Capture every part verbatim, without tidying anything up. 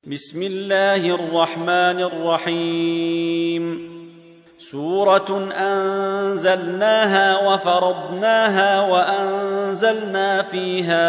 بسم الله الرحمن الرحيم. سورة أنزلناها وفرضناها وأنزلنا فيها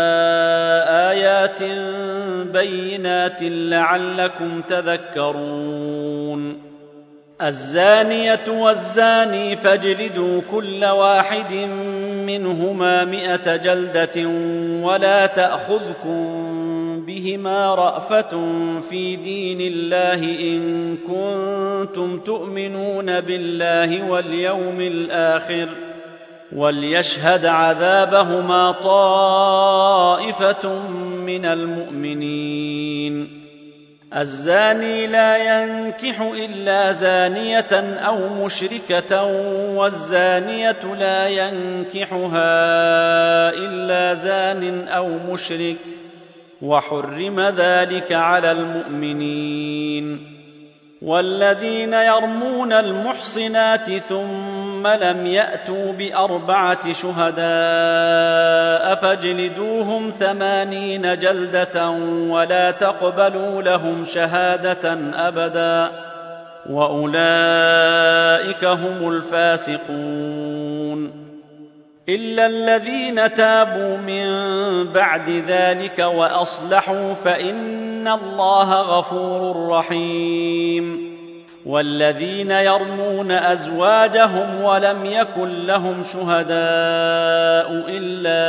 آيات بينات لعلكم تذكرون. الزانية والزاني فاجلدوا كل واحد منهما مئة جلدة ولا تأخذكم بهما رأفة في دين الله إن كنتم تؤمنون بالله واليوم الآخر وليشهد عذابهما طائفة من المؤمنين. الزاني لا ينكح إلا زانية أو مشركة والزانية لا ينكحها إلا زان أو مشرك وحرم ذلك على المؤمنين. والذين يرمون المحصنات ثم لم يأتوا بأربعة شهداء فاجلدوهم ثمانين جلدة ولا تقبلوا لهم شهادة أبدا وأولئك هم الفاسقون. إلا الذين تابوا من بعد ذلك وأصلحوا فإن الله غفور رحيم. والذين يرمون أزواجهم ولم يكن لهم شهداء إلا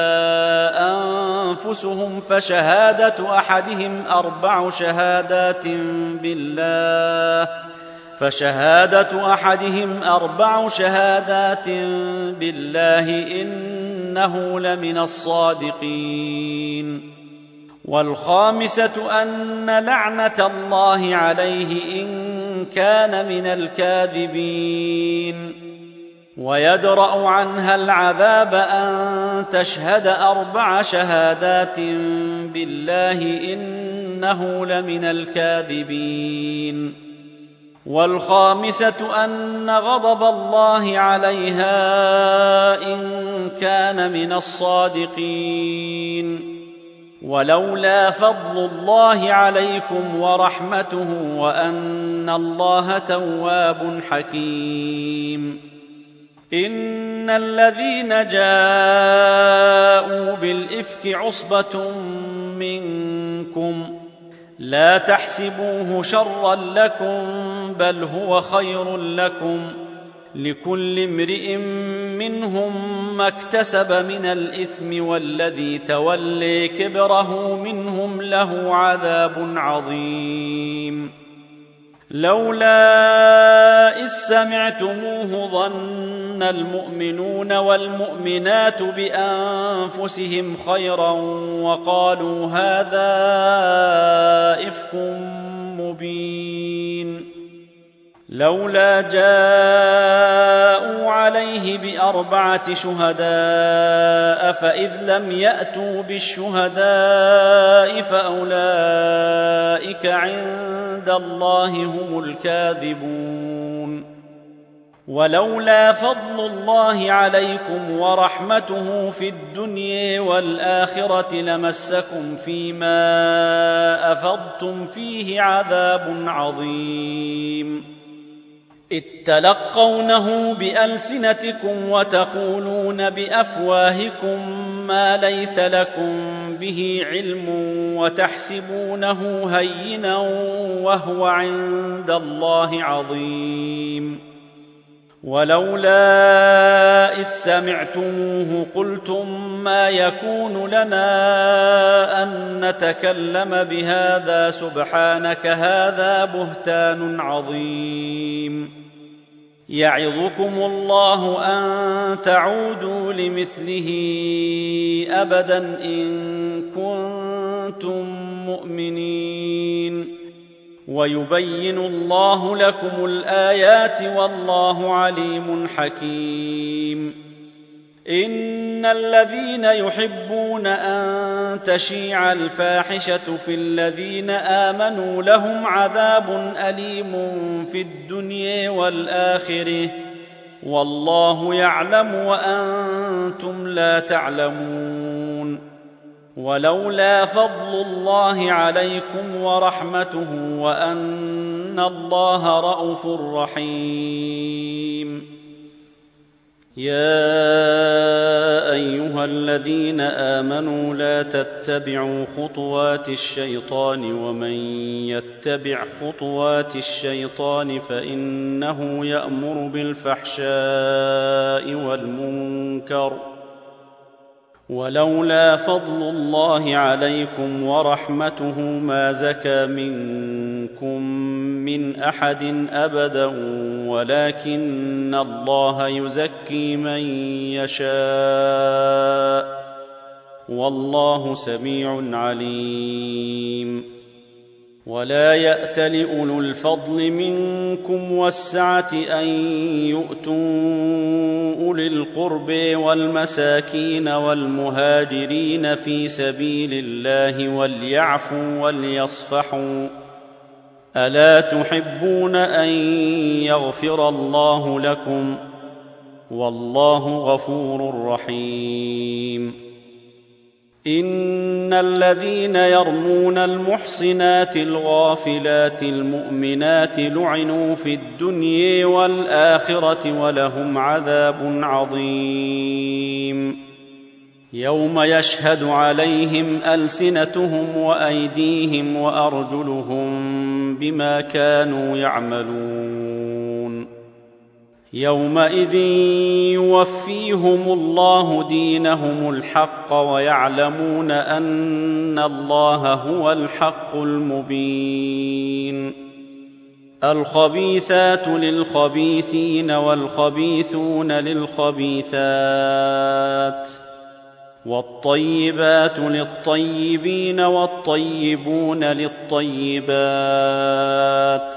أنفسهم فشهادة أحدهم أربع شهادات بالله فشهادة أحدهم أربع شهادات بالله إنه لمن الصادقين. والخامسة أن لعنة الله عليه إن كان من الكاذبين. ويدرأ عنها العذاب أن تشهد أربع شهادات بالله إنه لمن الكاذبين. والخامسة أن غضب الله عليها إن كان من الصادقين. ولولا فضل الله عليكم ورحمته وأن الله تواب حكيم. إن الذين جاءوا بالإفك عصبة منكم لا تحسبوه شرا لكم بل هو خير لكم لكل امرئ منهم ما اكتسب من الإثم والذي تولي كبره منهم له عذاب عظيم. لولا إذ سمعتموه ظن المؤمنون والمؤمنات بأنفسهم خيرا وقالوا هذا إفك مبين. لولا جاءوا عليه بأربعة شهداء فإذ لم يأتوا بالشهداء فأولئك عند الله هم الكاذبون. ولولا فضل الله عليكم ورحمته في الدنيا والآخرة لمسكم فيما أفضتم فيه عذاب عظيم. إذ تلقونه بألسنتكم وتقولون بأفواهكم ما ليس لكم به علم وتحسبونه هينا وهو عند الله عظيم. ولولا إذ سمعتموه قلتم ما يكون لنا أن نتكلم بهذا سبحانك هذا بهتان عظيم. يعظكم الله أن تعودوا لمثله أبدا إن كنتم مؤمنين. ويبين الله لكم الآيات والله عليم حكيم. إن الذين يحبون أن تشيع الفاحشة في الذين آمنوا لهم عذاب أليم في الدنيا والآخرة والله يعلم وأنتم لا تعلمون. ولولا فضل الله عليكم ورحمته وأن الله رءوف رحيم. يا أيها الذين آمنوا لا تتبعوا خطوات الشيطان ومن يتبع خطوات الشيطان فإنه يأمر بالفحشاء والمنكر ولولا فضل الله عليكم ورحمته ما زكى منكم من أحد أبدا ولكن الله يزكي من يشاء والله سميع عليم. ولا يأتل أولو الفضل منكم والسعة أن يؤتوا أولي القرب والمساكين والمهاجرين في سبيل الله وليعفوا وليصفحوا ألا تحبون أن يغفر الله لكم والله غفور رحيم. إن الذين يرمون المحصنات الغافلات المؤمنات لعنوا في الدنيا والآخرة ولهم عذاب عظيم. يوم يشهد عليهم ألسنتهم وأيديهم وأرجلهم بما كانوا يعملون. يومئذ يوفيهم الله دينهم الحق ويعلمون أن الله هو الحق المبين. الخبيثات للخبيثين والخبيثون للخبيثات والطيبات للطيبين والطيبون للطيبات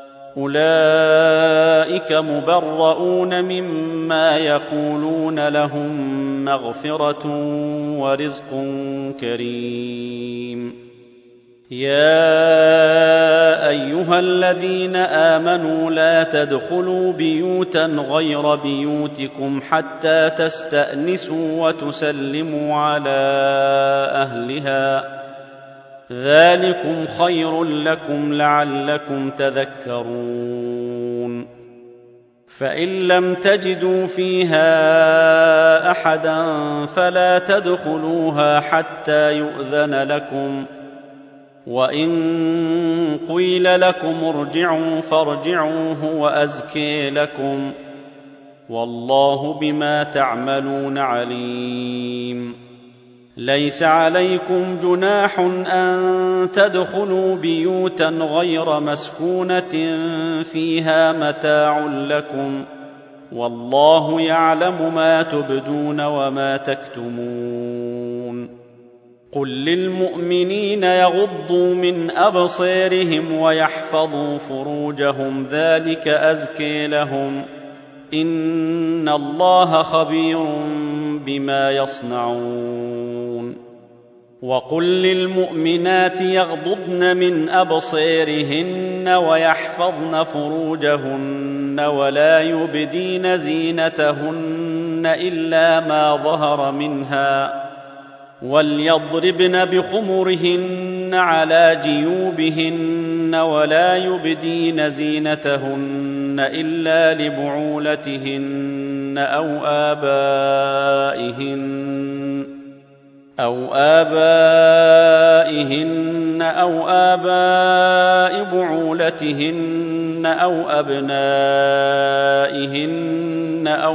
أولئك مبرؤون مما يقولون لهم مغفرة ورزق كريم. يا أيها الذين آمنوا لا تدخلوا بيوتا غير بيوتكم حتى تستأنسوا وتسلموا على أهلها ذلكم خير لكم لعلكم تذكرون. فإن لم تجدوا فيها أحدا فلا تدخلوها حتى يؤذن لكم وإن قيل لكم ارجعوا فارجعوا هو أزكي لكم والله بما تعملون عليم. ليس عليكم جناح أن تدخلوا بيوتا غير مسكونة فيها متاع لكم والله يعلم ما تبدون وما تكتمون. قل للمؤمنين يغضوا من أبصارهم ويحفظوا فروجهم ذلك أزكي لهم إن الله خبير بما يصنعون. وقل للمؤمنات يغضضن من أبصارهن ويحفظن فروجهن ولا يبدين زينتهن إلا ما ظهر منها وليضربن بخمرهن على جيوبهن ولا يبدين زينتهن إلا لبعولتهن أو آبائهن أو آبائهن أو آباء بعولتهن أو أبنائهن أو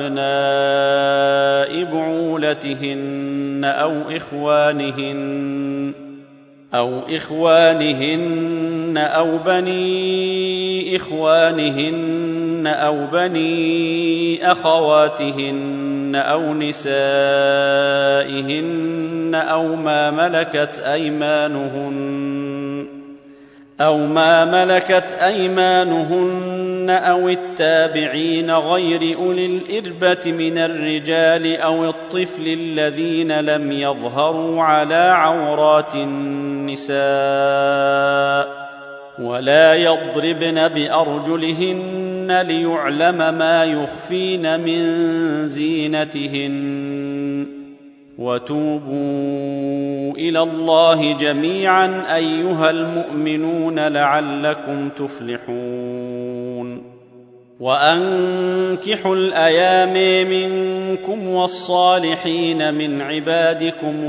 أبناء بعولتهن أو إخوانهن أو إخوانهن أو بني إخوانهن أو بني أخواتهن أو نسائهن أو ما ملكت أيمانهن أو ما ملكت أيمانهن أو التابعين غير أولي الإربة من الرجال أو الطفل الذين لم يظهروا على عورات النساء ولا يضربن بأرجلهن ليعلم ما يخفين من زينتهن وتوبوا إلى الله جميعا أيها المؤمنون لعلكم تفلحون وأنكحوا الأيام منكم والصالحين من عبادكم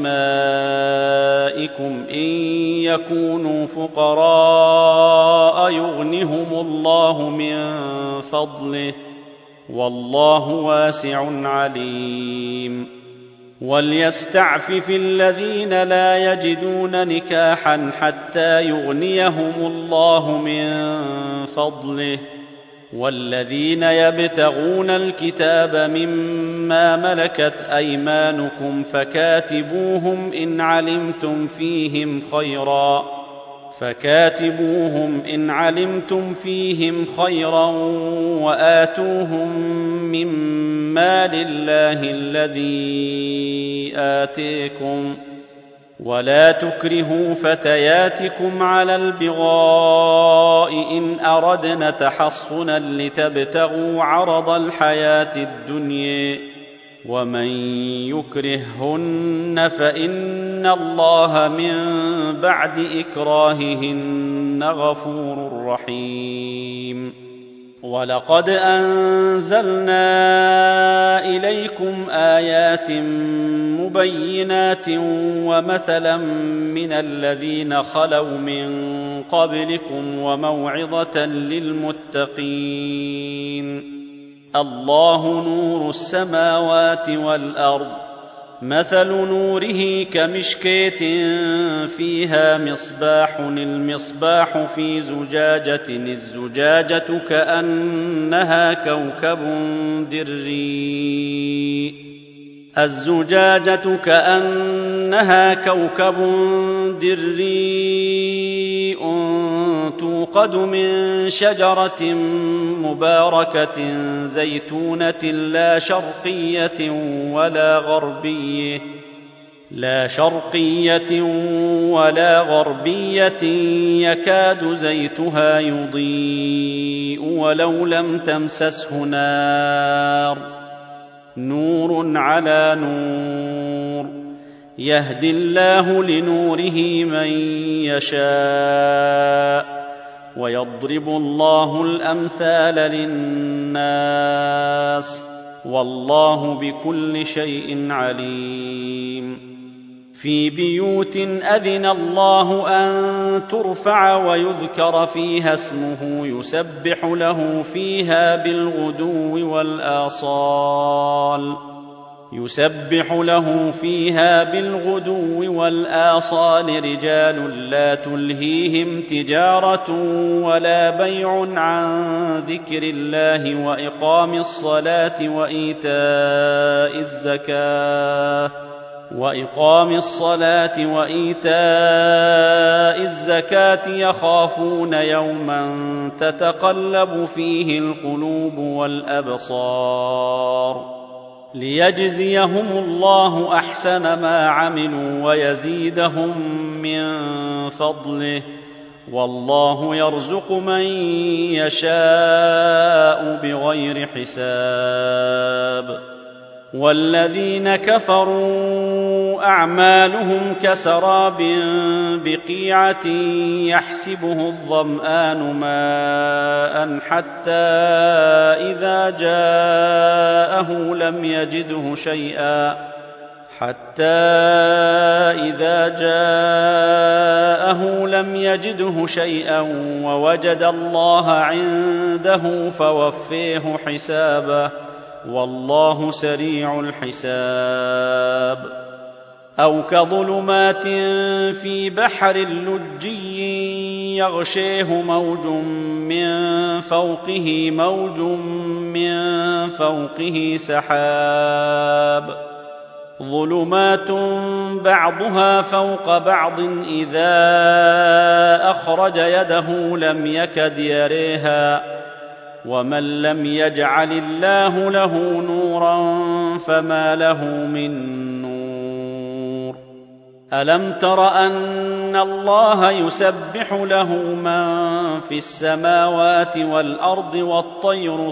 وإمائكم إن يكونوا فقراء يغنهم الله من فضله والله واسع عليم وليستعفف الذين لا يجدون نكاحا حتى يغنيهم الله من فضله والذين يبتغون الكتاب مما ملكت أيمانكم فكاتبوهم إن علمتم فيهم خيرا فكاتبوهم إن علمتم فيهم خيرا وآتوهم مما لله الذي آتيكم ولا تكرهوا فتياتكم على البغاء إن أردنا تحصنا لتبتغوا عرض الحياة الدنيا ومن يكرههن فإن الله من بعد إكراههن غفور رحيم ولقد أنزلنا إليكم آيات مبينات ومثلا من الذين خلوا من قبلكم وموعظة للمتقين الله نور السماوات والأرض مثل نوره كمشكاة فيها مصباح المصباح في زجاجة الزجاجة كأنها كوكب دري الزجاجة كأنها كوكب دري توقد من شجرة مباركة زيتونة لا شرقية ولا غربية لا شرقية ولا غربية يكاد زيتها يضيء ولو لم تمسسه نار نور على نور يهدي الله لنوره من يشاء ويضرب الله الأمثال للناس والله بكل شيء عليم في بيوت أذن الله أن ترفع ويذكر فيها اسمه يسبح له فيها بالغدو والآصال يسبح له فيها بالغدو والآصال رجال لا تلهيهم تجارة ولا بيع عن ذكر الله وإقام الصلاة وإيتاء الزكاة وإقام الصلاة وإيتاء الزكاة يخافون يوما تتقلب فيه القلوب والأبصار ليجزيهم الله أحسن ما عملوا ويزيدهم من فضله والله يرزق من يشاء بغير حساب والذين كفروا أعمالهم كسراب بقيعة يحسبه الظمآن ماء حتى إذا جاءه لم يجده شيئا حتى إذا جاءه لم يجده شيئا ووجد الله عنده فوفيه حسابه والله سريع الحساب أو كظلمات في بحر لجي يغشيه موج من فوقه موج من فوقه سحاب ظلمات بعضها فوق بعض إذا أخرج يده لم يكد يريها ومن لم يجعل الله له نورا فما له من نور ألم تر أن أن الله يسبح له من في السماوات والأرض والطير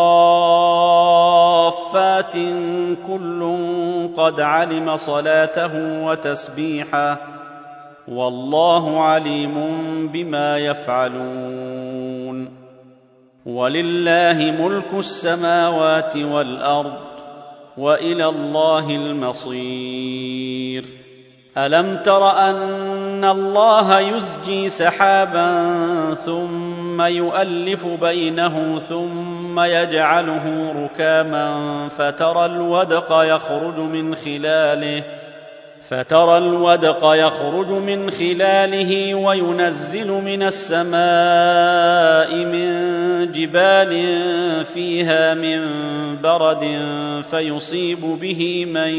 صافات كل قد علم صلاته وتسبيحه والله عليم بما يفعلون ولله ملك السماوات والأرض وإلى الله المصير ألم تر أن الله يزجي سحابا ثم يؤلف بينه ثم يجعله ركاما فترى الودق يخرج من خلاله فترى الودق يخرج من خلاله وينزل من السماء من جبال فيها من برد فيصيب به من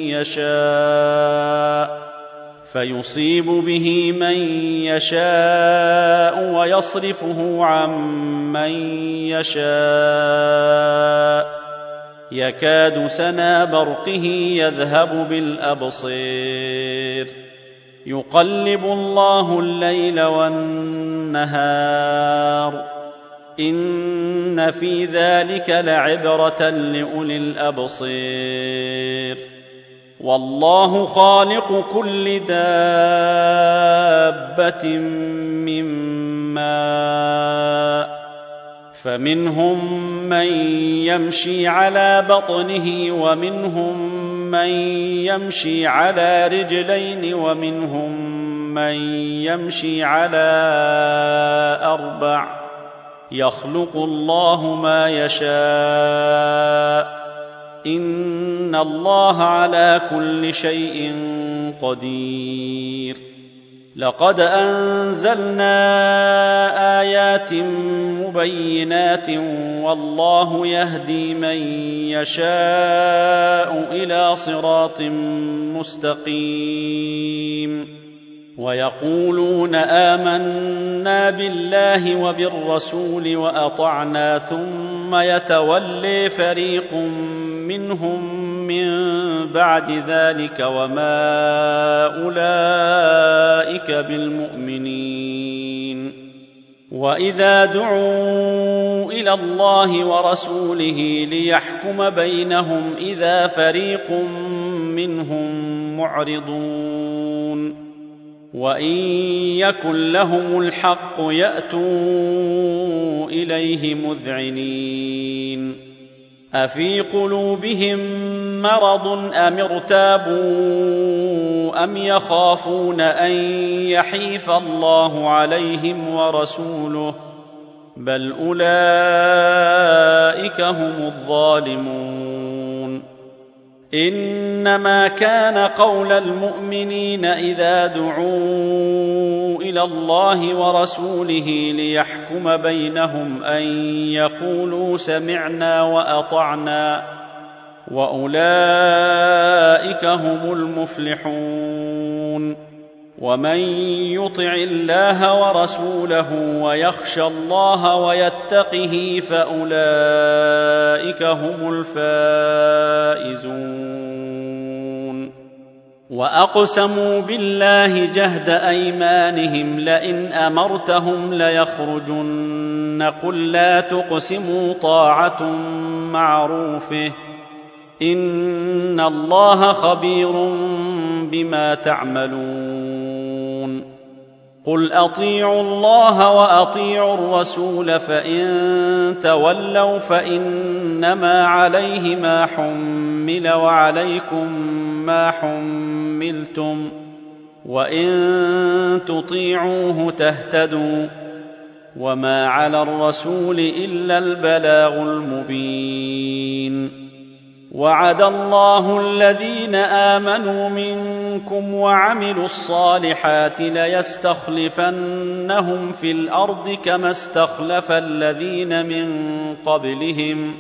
يشاء فيصيب به من يشاء ويصرفه عن من يشاء يكاد سنا برقه يذهب بالأبصير يقلب الله الليل والنهار إن في ذلك لعبرة لأولي الأبصير والله خالق كل دابة من ماء فمنهم من يمشي على بطنه ومنهم من يمشي على رجلين ومنهم من يمشي على أربع يخلق الله ما يشاء إن الله على كل شيء قدير لقد أنزلنا آيات مبينات والله يهدي من يشاء إلى صراط مستقيم ويقولون آمنا بالله وبالرسول وأطعنا ثم يتولي فريق منهم من بعد ذلك وما أولئك بالمؤمنين وإذا دعوا إلى الله ورسوله ليحكم بينهم إذا فريق منهم معرضون وإن يكن لهم الحق يأتوا إليه مذعنين أفي قلوبهم مرض أم ارتابوا أم يخافون أن يحيف الله عليهم ورسوله بل أولئك هم الظالمون إنما كان قول المؤمنين إذا دعوا إلى الله ورسوله ليحكم بينهم أن يقولوا سمعنا وأطعنا وأولئك هم المفلحون ومن يطع الله ورسوله ويخشى الله ويتقه فأولئك هم الفائزون وأقسموا بالله جهد أيمانهم لئن أمرتهم ليخرجن قل لا تقسموا طاعة معروفه إن الله خبير بما تعملون قل أطيعوا الله وأطيعوا الرسول فإن تولوا فإنما عليه ما حمل وعليكم ما حملتم وإن تطيعوه تهتدوا وما على الرسول إلا البلاغ المبين وعد الله الذين آمنوا منكم وعملوا الصالحات ليستخلفنهم في الأرض كما استخلف الذين من قبلهم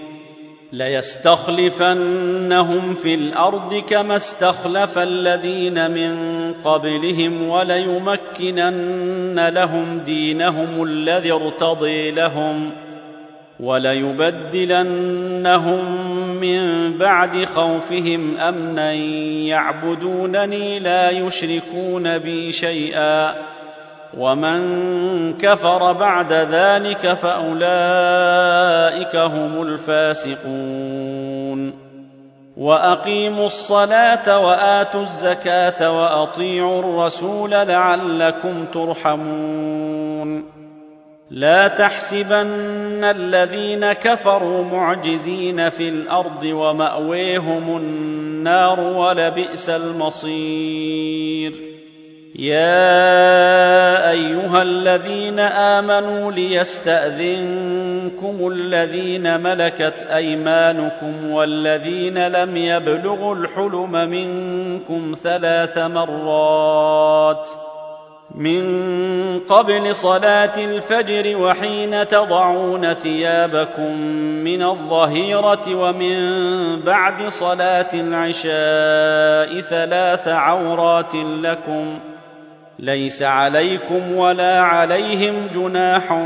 ليستخلفنهم في الأرض كما استخلف الذين من قبلهم وليمكنن لهم دينهم الذي ارتضي لهم وليبدلنهم من بعد خوفهم أمنا يعبدونني لا يشركون بي شيئا ومن كفر بعد ذلك فأولئك هم الفاسقون وأقيموا الصلاة وآتوا الزكاة وأطيعوا الرسول لعلكم ترحمون لا تحسبن الذين كفروا معجزين في الأرض ومأويهم النار ولبئس المصير يا أيها الذين آمنوا ليستأذنكم الذين ملكت أيمانكم والذين لم يبلغوا الحلم منكم ثلاث مرات من قبل صلاة الفجر وحين تضعون ثيابكم من الظهيرة ومن بعد صلاة العشاء ثلاث عورات لكم ليس عليكم ولا عليهم جناح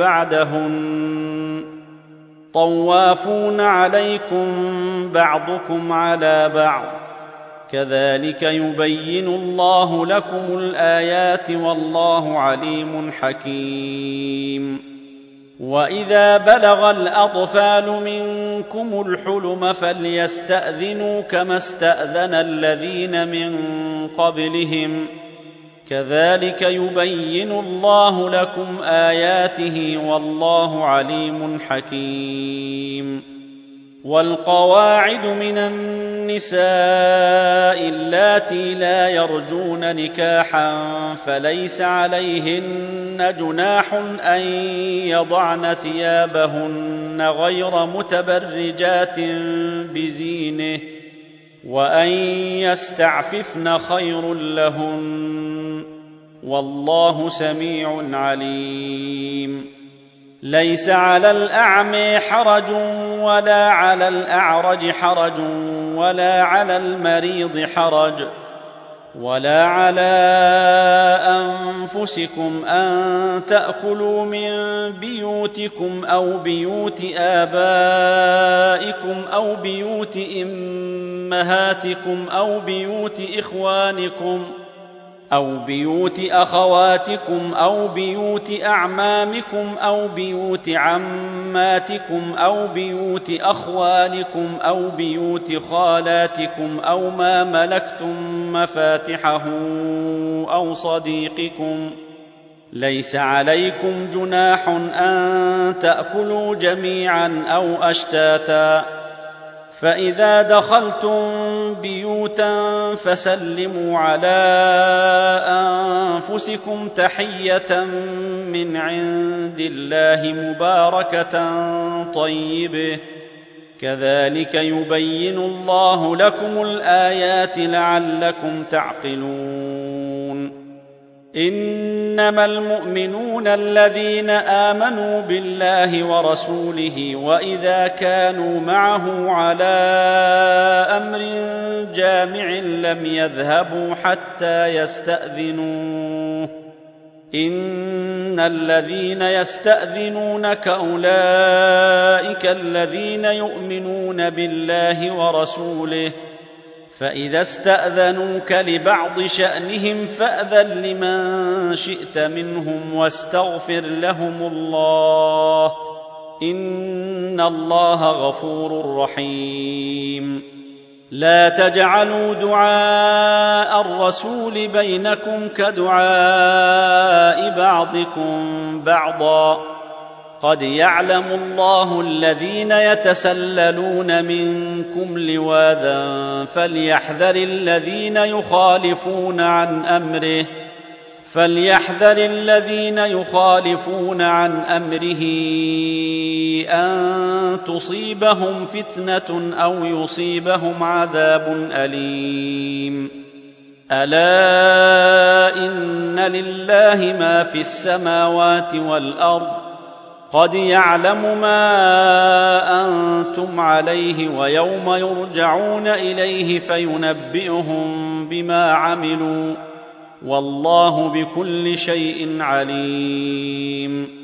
بعدهن طوافون عليكم بعضكم على بعض كذلك يبين الله لكم الآيات والله عليم حكيم وإذا بلغ الأطفال منكم الحلم فليستأذنوا كما استأذن الذين من قبلهم كذلك يبين الله لكم آياته والله عليم حكيم والقواعد من النساء اللاتي لا يرجون نكاحا فليس عليهن جناح أن يضعن ثيابهن غير متبرجات بزينه وأن يستعففن خير لهن والله سميع عليم ليس على الأعمى حرج ولا على الأعرج حرج ولا على المريض حرج ولا على أنفسكم أن تأكلوا من بيوتكم أو بيوت آبائكم أو بيوت أمهاتكم أو بيوت إخوانكم أو بيوت أخواتكم أو بيوت أعمامكم أو بيوت عماتكم أو بيوت أخوالكم أو بيوت خالاتكم أو ما ملكتم مفاتحه أو صديقكم ليس عليكم جناح أن تأكلوا جميعا أو أشتاتا فإذا دخلتم بيوتا فسلموا على أنفسكم تحية من عند الله مباركة طيبة كذلك يبين الله لكم الآيات لعلكم تعقلون إنما المؤمنون الذين آمنوا بالله ورسوله وإذا كانوا معه على أمر جامع لم يذهبوا حتى يستأذنوه إن الذين يستأذنونك أولئك الذين يؤمنون بالله ورسوله فإذا استأذنوك لبعض شأنهم فأذن لمن شئت منهم واستغفر لهم الله إن الله غفور رحيم لا تجعلوا دعاء الرسول بينكم كدعاء بعضكم بعضا قد يعلم الله الذين يتسللون منكم لواذا فليحذر الذين يخالفون عن أمره فليحذر الذين يخالفون عن أمره أن تصيبهم فتنة أو يصيبهم عذاب أليم ألا إن لله ما في السماوات والأرض قد يعلم ما أنتم عليه ويوم يرجعون إليه فينبئهم بما عملوا والله بكل شيء عليم